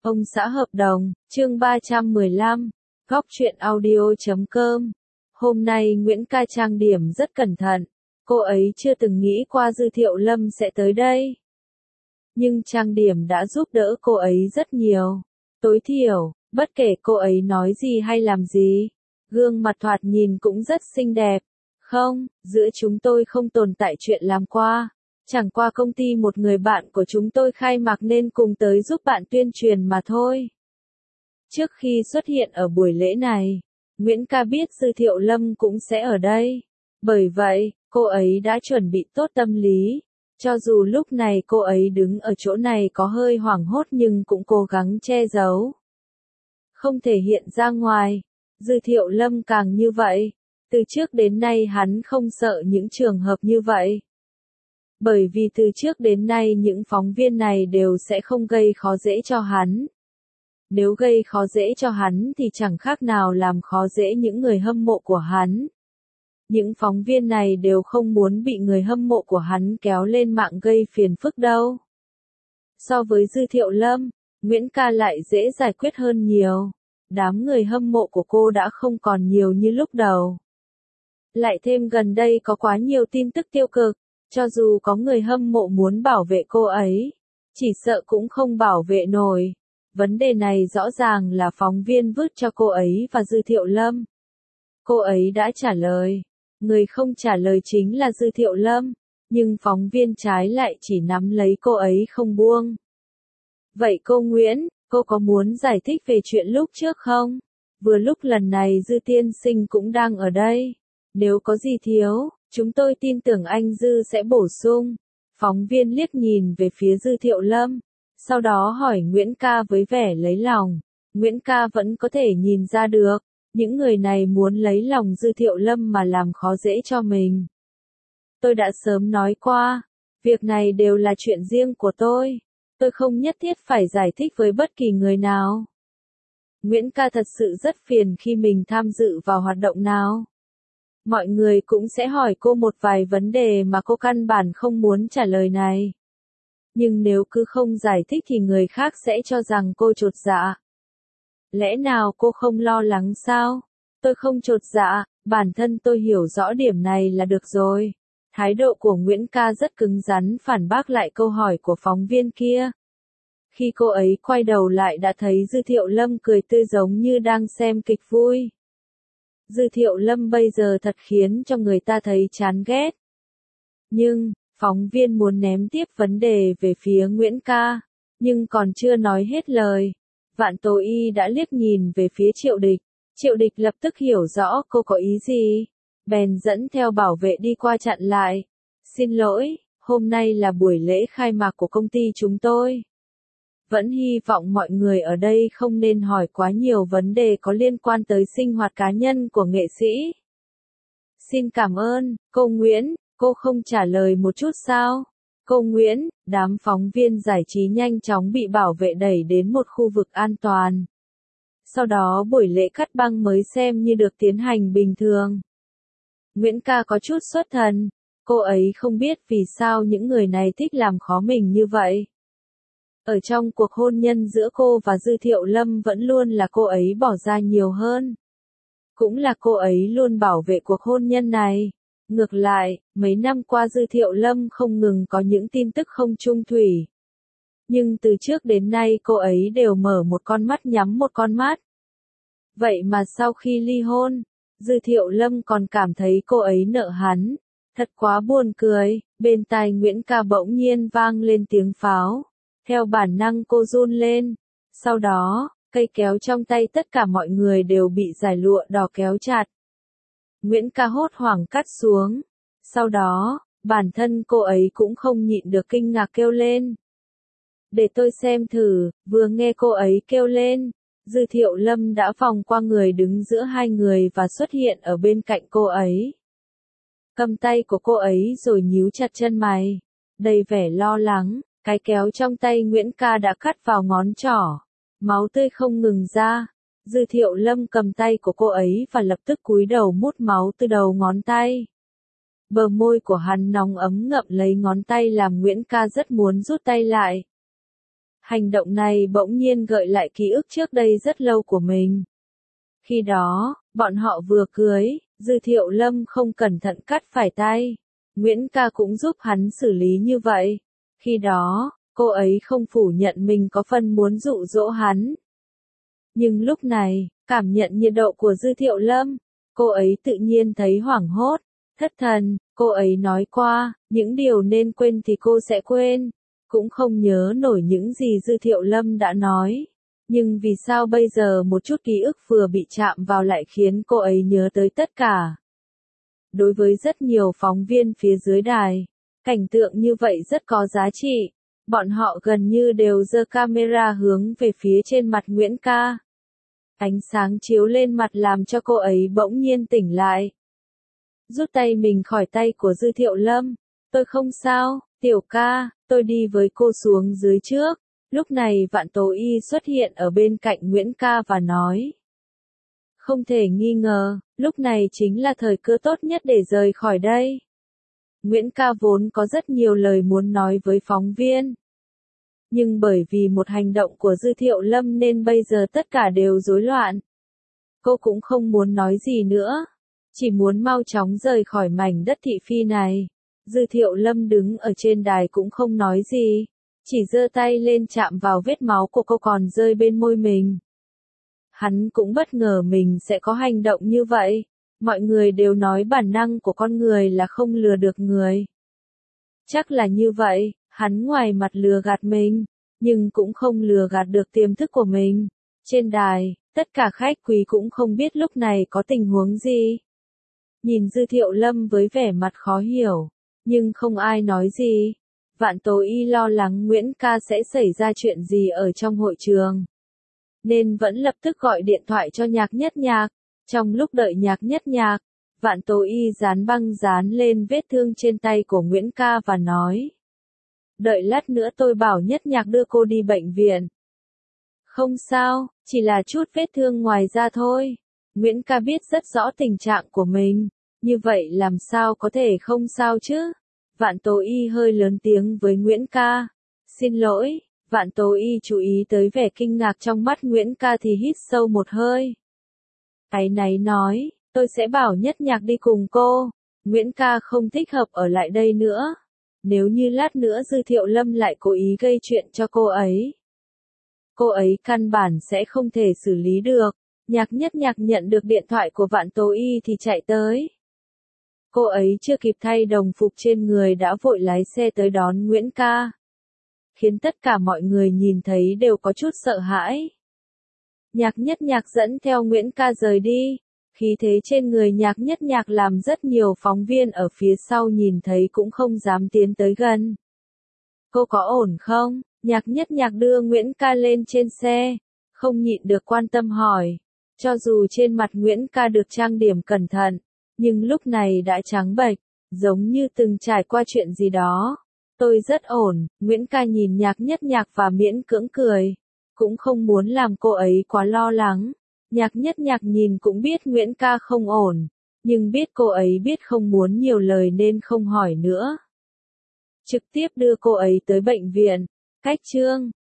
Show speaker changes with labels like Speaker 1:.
Speaker 1: Ông xã hợp đồng, chương 315, góc truyện audio.com. Hôm nay Nguyễn Ca trang điểm rất cẩn thận, cô ấy chưa từng nghĩ qua Dư Thiệu Lâm sẽ tới đây. Nhưng trang điểm đã giúp đỡ cô ấy rất nhiều. Tối thiểu, bất kể cô ấy nói gì hay làm gì, gương mặt thoạt nhìn cũng rất xinh đẹp. Không, giữa chúng tôi không tồn tại chuyện làm qua. Chẳng qua công ty một người bạn của chúng tôi khai mạc nên cùng tới giúp bạn tuyên truyền mà thôi. Trước khi xuất hiện ở buổi lễ này, Nguyễn Ca biết Dư Thiệu Lâm cũng sẽ ở đây. Bởi vậy, cô ấy đã chuẩn bị tốt tâm lý. Cho dù lúc này cô ấy đứng ở chỗ này có hơi hoảng hốt nhưng cũng cố gắng che giấu. Không thể hiện ra ngoài. Dư Thiệu Lâm càng như vậy. Từ trước đến nay hắn không sợ những trường hợp như vậy. Bởi vì từ trước đến nay những phóng viên này đều sẽ không gây khó dễ cho hắn. Nếu gây khó dễ cho hắn thì chẳng khác nào làm khó dễ những người hâm mộ của hắn. Những phóng viên này đều không muốn bị người hâm mộ của hắn kéo lên mạng gây phiền phức đâu. So với Dư Thiệu Lâm, Nguyễn Ca lại dễ giải quyết hơn nhiều. Đám người hâm mộ của cô đã không còn nhiều như lúc đầu. Lại thêm gần đây có quá nhiều tin tức tiêu cực. Cho dù có người hâm mộ muốn bảo vệ cô ấy, chỉ sợ cũng không bảo vệ nổi. Vấn đề này rõ ràng là phóng viên vứt cho cô ấy và Dư Thiệu Lâm. Cô ấy đã trả lời. Người không trả lời chính là Dư Thiệu Lâm, nhưng phóng viên trái lại chỉ nắm lấy cô ấy không buông. Vậy cô Nguyễn, cô có muốn giải thích về chuyện lúc trước không? Vừa lúc lần này Dư tiên sinh cũng đang ở đây. Nếu có gì thiếu, chúng tôi tin tưởng anh Dư sẽ bổ sung. Phóng viên liếc nhìn về phía Dư Thiệu Lâm, sau đó hỏi Nguyễn Ca với vẻ lấy lòng. Nguyễn Ca vẫn có thể nhìn ra được, những người này muốn lấy lòng Dư Thiệu Lâm mà làm khó dễ cho mình. Tôi đã sớm nói qua, việc này đều là chuyện riêng của tôi không nhất thiết phải giải thích với bất kỳ người nào. Nguyễn Ca thật sự rất phiền khi mình tham dự vào hoạt động nào. Mọi người cũng sẽ hỏi cô một vài vấn đề mà cô căn bản không muốn trả lời này. Nhưng nếu cứ không giải thích thì người khác sẽ cho rằng cô chột dạ. Lẽ nào cô không lo lắng sao? Tôi không chột dạ, bản thân tôi hiểu rõ điểm này là được rồi. Thái độ của Nguyễn Ca rất cứng rắn phản bác lại câu hỏi của phóng viên kia. Khi cô ấy quay đầu lại đã thấy Dư Thiệu Lâm cười tươi giống như đang xem kịch vui. Dư Thiệu Lâm bây giờ thật khiến cho người ta thấy chán ghét. Nhưng, phóng viên muốn ném tiếp vấn đề về phía Nguyễn Ca, nhưng còn chưa nói hết lời. Vạn Tố Y đã liếc nhìn về phía Triệu Địch. Triệu Địch lập tức hiểu rõ cô có ý gì. Bèn dẫn theo bảo vệ đi qua chặn lại. Xin lỗi, hôm nay là buổi lễ khai mạc của công ty chúng tôi. Vẫn hy vọng mọi người ở đây không nên hỏi quá nhiều vấn đề có liên quan tới sinh hoạt cá nhân của nghệ sĩ. Xin cảm ơn, cô Nguyễn, cô không trả lời một chút sao? Cô Nguyễn, đám phóng viên giải trí nhanh chóng bị bảo vệ đẩy đến một khu vực an toàn. Sau đó buổi lễ cắt băng mới xem như được tiến hành bình thường. Nguyễn Ca có chút xuất thần, cô ấy không biết vì sao những người này thích làm khó mình như vậy. Ở trong cuộc hôn nhân giữa cô và Dư Thiệu Lâm vẫn luôn là cô ấy bỏ ra nhiều hơn. Cũng là cô ấy luôn bảo vệ cuộc hôn nhân này. Ngược lại, mấy năm qua Dư Thiệu Lâm không ngừng có những tin tức không chung thủy. Nhưng từ trước đến nay cô ấy đều mở một con mắt nhắm một con mắt. Vậy mà sau khi ly hôn, Dư Thiệu Lâm còn cảm thấy cô ấy nợ hắn. Thật quá buồn cười, bên tai Nguyễn Ca bỗng nhiên vang lên tiếng pháo. Theo bản năng cô run lên. Sau đó, cây kéo trong tay tất cả mọi người đều bị dải lụa đỏ kéo chặt. Nguyễn Ca hốt hoảng cắt xuống. Sau đó, bản thân cô ấy cũng không nhịn được kinh ngạc kêu lên. Để tôi xem thử, vừa nghe cô ấy kêu lên. Dư Thiệu Lâm đã vòng qua người đứng giữa hai người và xuất hiện ở bên cạnh cô ấy. Cầm tay của cô ấy rồi nhíu chặt chân mày. Đầy vẻ lo lắng. Cái kéo trong tay Nguyễn Ca đã cắt vào ngón trỏ. Máu tươi không ngừng ra. Dư Thiệu Lâm cầm tay của cô ấy và lập tức cúi đầu mút máu từ đầu ngón tay. Bờ môi của hắn nóng ấm ngậm lấy ngón tay làm Nguyễn Ca rất muốn rút tay lại. Hành động này bỗng nhiên gợi lại ký ức trước đây rất lâu của mình. Khi đó, bọn họ vừa cưới, Dư Thiệu Lâm không cẩn thận cắt phải tay. Nguyễn Ca cũng giúp hắn xử lý như vậy. Khi đó, cô ấy không phủ nhận mình có phần muốn dụ dỗ hắn. Nhưng lúc này, cảm nhận nhiệt độ của Dư Thiệu Lâm, cô ấy tự nhiên thấy hoảng hốt, thất thần. Cô ấy nói qua, những điều nên quên thì cô sẽ quên, cũng không nhớ nổi những gì Dư Thiệu Lâm đã nói. Nhưng vì sao bây giờ một chút ký ức vừa bị chạm vào lại khiến cô ấy nhớ tới tất cả? Đối với rất nhiều phóng viên phía dưới đài, cảnh tượng như vậy rất có giá trị. Bọn họ gần như đều giơ camera hướng về phía trên mặt Nguyễn Ca. Ánh sáng chiếu lên mặt làm cho cô ấy bỗng nhiên tỉnh lại. Rút tay mình khỏi tay của Dư Thiệu Lâm. Tôi không sao, Tiểu ca, tôi đi với cô xuống dưới trước. Lúc này Vạn Tố Y xuất hiện ở bên cạnh Nguyễn Ca và nói. Không thể nghi ngờ, lúc này chính là thời cơ tốt nhất để rời khỏi đây. Nguyễn Ca vốn có rất nhiều lời muốn nói với phóng viên. Nhưng bởi vì một hành động của Dư Thiệu Lâm nên bây giờ tất cả đều rối loạn. Cô cũng không muốn nói gì nữa. Chỉ muốn mau chóng rời khỏi mảnh đất thị phi này. Dư Thiệu Lâm đứng ở trên đài cũng không nói gì. Chỉ giơ tay lên chạm vào vết máu của cô còn rơi bên môi mình. Hắn cũng bất ngờ mình sẽ có hành động như vậy. Mọi người đều nói bản năng của con người là không lừa được người. Chắc là như vậy, hắn ngoài mặt lừa gạt mình, nhưng cũng không lừa gạt được tiềm thức của mình. Trên đài, tất cả khách quý cũng không biết lúc này có tình huống gì. Nhìn Dư Thiệu Lâm với vẻ mặt khó hiểu, nhưng không ai nói gì. Vạn Tố Y lo lắng Nguyễn Ca sẽ xảy ra chuyện gì ở trong hội trường, nên vẫn lập tức gọi điện thoại cho Nhạc Nhất Nhạc. Trong lúc đợi Nhạc Nhất Nhạc, Vạn Tố Y dán băng dán lên vết thương trên tay của Nguyễn Ca và nói. Đợi lát nữa tôi bảo Nhất Nhạc đưa cô đi bệnh viện. Không sao, chỉ là chút vết thương ngoài da thôi. Nguyễn Ca biết rất rõ tình trạng của mình, như vậy làm sao có thể không sao chứ? Vạn Tố Y hơi lớn tiếng với Nguyễn Ca. Xin lỗi. Vạn Tố Y chú ý tới vẻ kinh ngạc trong mắt Nguyễn Ca thì hít sâu một hơi. Áy náy nói, tôi sẽ bảo Nhất Nhạc đi cùng cô. Nguyễn Ca không thích hợp ở lại đây nữa. Nếu như lát nữa Dư Thiệu Lâm lại cố ý gây chuyện cho cô ấy căn bản sẽ không thể xử lý được. Nhạc Nhất Nhạc nhận được điện thoại của Vạn Tố Y thì chạy tới. Cô ấy chưa kịp thay đồng phục trên người đã vội lái xe tới đón Nguyễn Ca. Khiến tất cả mọi người nhìn thấy đều có chút sợ hãi. Nhạc Nhất Nhạc dẫn theo Nguyễn Ca rời đi. Khí thế trên người Nhạc Nhất Nhạc làm rất nhiều phóng viên ở phía sau nhìn thấy cũng không dám tiến tới gần. Cô có ổn không? Nhạc Nhất Nhạc đưa Nguyễn Ca lên trên xe. Không nhịn được quan tâm hỏi. Cho dù trên mặt Nguyễn Ca được trang điểm cẩn thận, nhưng lúc này đã trắng bệch, giống như từng trải qua chuyện gì đó. Tôi rất ổn. Nguyễn Ca nhìn Nhạc Nhất Nhạc và miễn cưỡng cười. Cũng không muốn làm cô ấy quá lo lắng. Nhạc Nhất Nhạc nhìn cũng biết Nguyễn Ca không ổn, nhưng biết cô ấy biết không muốn nhiều lời nên không hỏi nữa. Trực tiếp đưa cô ấy tới bệnh viện. Cách chương